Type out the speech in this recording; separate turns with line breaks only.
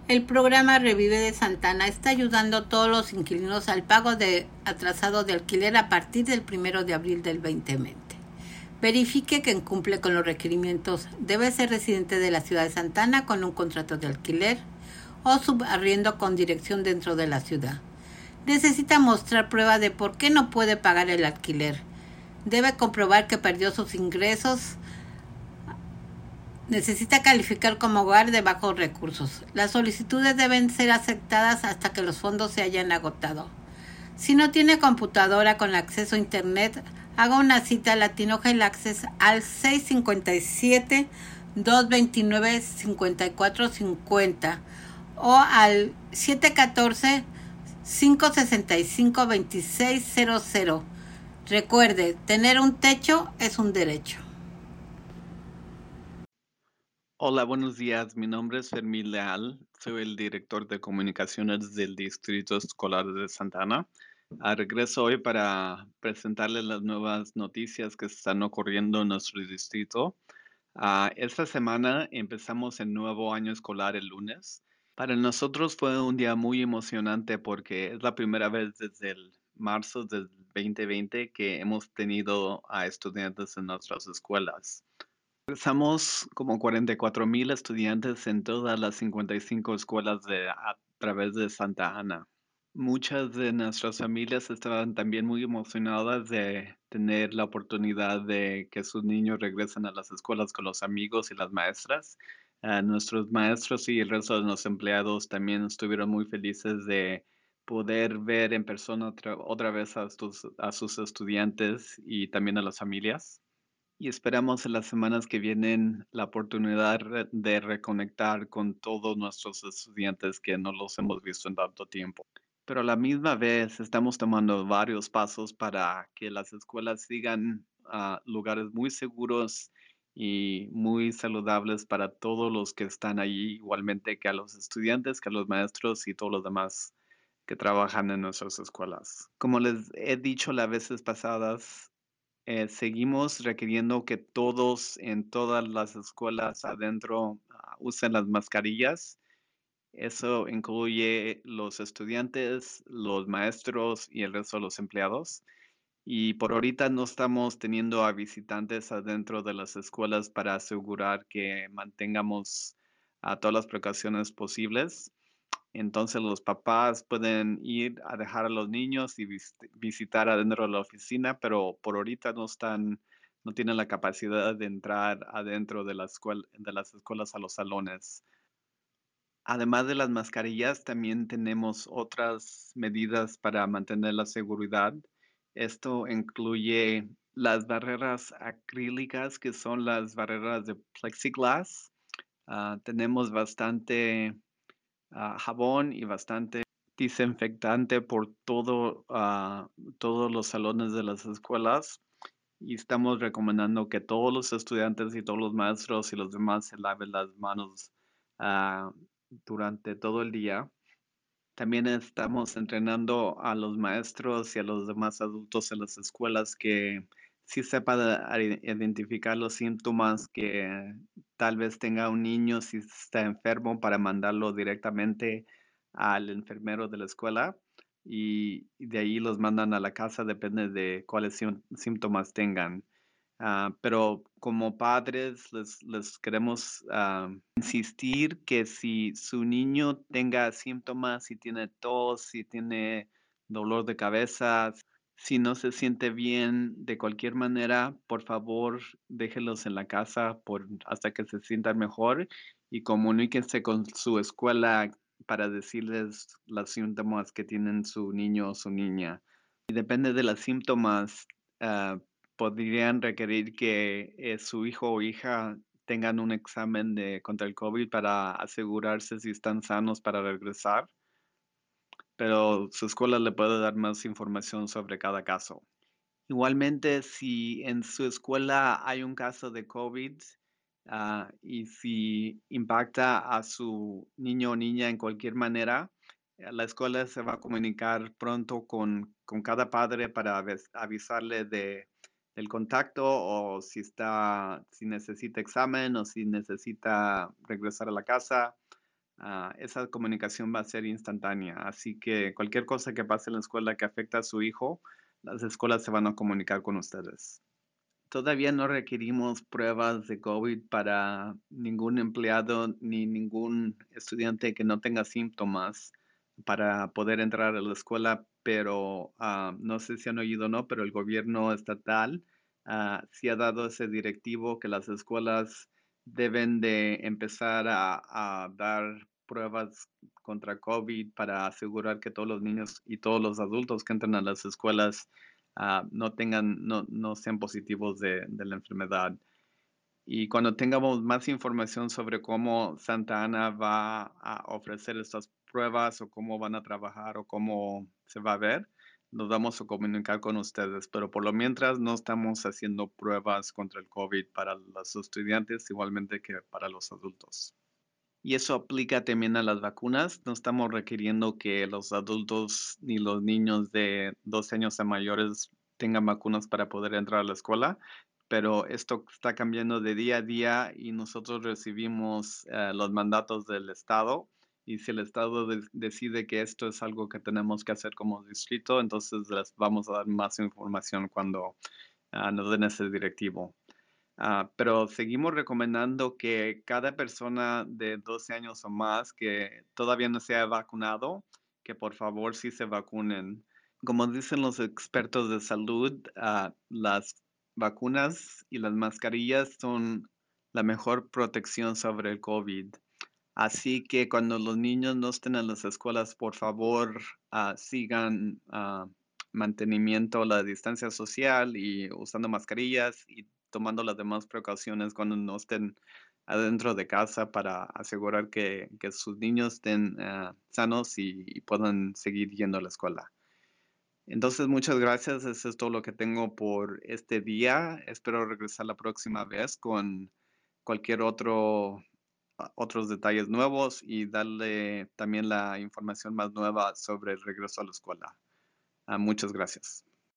El programa Revive de Santana está ayudando a todos los inquilinos al pago atrasado de alquiler a partir del 1 de abril del 2020. Verifique que cumple con los requerimientos. Debe ser residente de la ciudad de Santana con un contrato de alquiler o subarriendo con dirección dentro de la ciudad. Necesita mostrar prueba de por qué no puede pagar el alquiler. Debe comprobar que perdió sus ingresos. Necesita calificar como hogar de bajos recursos. Las solicitudes deben ser aceptadas hasta que los fondos se hayan agotado. Si no tiene computadora con acceso a internet, haga una cita a Latino Hell Access al 657-229-5450 o al 714-565-2600. Recuerde, tener un techo es un derecho.
Hola, buenos días. Mi nombre es Fermín Leal. Soy el director de comunicaciones del Distrito Escolar de Santana. Regreso hoy para presentarles las nuevas noticias que están ocurriendo en nuestro distrito. Esta semana empezamos el nuevo año escolar el lunes. Para nosotros fue un día muy emocionante porque es la primera vez desde el marzo del 2020 que hemos tenido a estudiantes en nuestras escuelas. Somos como 44,000 estudiantes en todas las 55 escuelas a través de Santa Ana. Muchas de nuestras familias estaban también muy emocionadas de tener la oportunidad de que sus niños regresen a las escuelas con los amigos y las maestras. Nuestros maestros y el resto de los empleados también estuvieron muy felices de poder ver en persona otra vez a sus estudiantes y también a las familias. Y esperamos en las semanas que vienen la oportunidad de reconectar con todos nuestros estudiantes que no los hemos visto en tanto tiempo. Pero a la misma vez estamos tomando varios pasos para que las escuelas sigan lugares muy seguros y muy saludables para todos los que están allí, igualmente que a los estudiantes, que a los maestros y todos los demás que trabajan en nuestras escuelas. Como les he dicho las veces pasadas, seguimos requiriendo que todos en todas las escuelas adentro usen las mascarillas. Eso incluye los estudiantes, los maestros y el resto de los empleados. Y por ahorita no estamos teniendo a visitantes adentro de las escuelas para asegurar que mantengamos todas las precauciones posibles. Entonces los papás pueden ir a dejar a los niños y visitar adentro de la oficina, pero por ahorita no tienen la capacidad de entrar adentro de de las escuelas a los salones. Además de las mascarillas, también tenemos otras medidas para mantener la seguridad. Esto incluye las barreras acrílicas, que son las barreras de plexiglass. Tenemos bastante jabón y bastante desinfectante por todos los salones de las escuelas y estamos recomendando que todos los estudiantes y todos los maestros y los demás se laven las manos ah, durante todo el día. También estamos entrenando a los maestros y a los demás adultos en las escuelas que sí sepan identificar los síntomas que tal vez tenga un niño si está enfermo para mandarlo directamente al enfermero de la escuela y de ahí los mandan a la casa, depende de cuáles síntomas tengan. Pero como padres les queremos insistir que si su niño tenga síntomas, si tiene tos, si tiene dolor de cabeza, si no se siente bien de cualquier manera, por favor déjelos en la casa hasta que se sientan mejor y comuníquense con su escuela para decirles los síntomas que tienen su niño o su niña. Y depende de los síntomas, podrían requerir que su hijo o hija tengan un examen contra el COVID para asegurarse si están sanos para regresar, pero su escuela le puede dar más información sobre cada caso. Igualmente, si en su escuela hay un caso de COVID y si impacta a su niño o niña en cualquier manera, la escuela se va a comunicar pronto con cada padre para avisarle del contacto o si necesita examen o si necesita regresar a la casa. esa comunicación va a ser instantánea. Así que cualquier cosa que pase en la escuela que afecta a su hijo, las escuelas se van a comunicar con ustedes. Todavía no requerimos pruebas de COVID para ningún empleado ni ningún estudiante que no tenga síntomas para poder entrar a la escuela, pero no sé si han oído o no, pero el gobierno estatal sí ha dado ese directivo que las escuelas deben de empezar a dar pruebas contra COVID para asegurar que todos los niños y todos los adultos que entran a las escuelas no sean positivos de la enfermedad. Y cuando tengamos más información sobre cómo Santa Ana va a ofrecer estas pruebas o cómo van a trabajar o cómo se va a ver, nos vamos a comunicar con ustedes. Pero por lo mientras no estamos haciendo pruebas contra el COVID para los estudiantes, igualmente que para los adultos. Y eso aplica también a las vacunas. No estamos requiriendo que los adultos ni los niños de 12 años a mayores tengan vacunas para poder entrar a la escuela, pero esto está cambiando de día a día y nosotros recibimos los mandatos del Estado. Y si el Estado decide que esto es algo que tenemos que hacer como distrito, entonces les vamos a dar más información cuando nos den ese directivo. Pero seguimos recomendando que cada persona de 12 años o más que todavía no se ha vacunado, que por favor sí se vacunen. Como dicen los expertos de salud, las vacunas y las mascarillas son la mejor protección sobre el COVID. Así que cuando los niños no estén en las escuelas, por favor, sigan mantenimiento, la distancia social y usando mascarillas y tomando las demás precauciones cuando no estén adentro de casa para asegurar que sus niños estén sanos y puedan seguir yendo a la escuela. Entonces, muchas gracias. Eso es todo lo que tengo por este día. Espero regresar la próxima vez con cualquier otros detalles nuevos y darle también la información más nueva sobre el regreso a la escuela. Muchas gracias.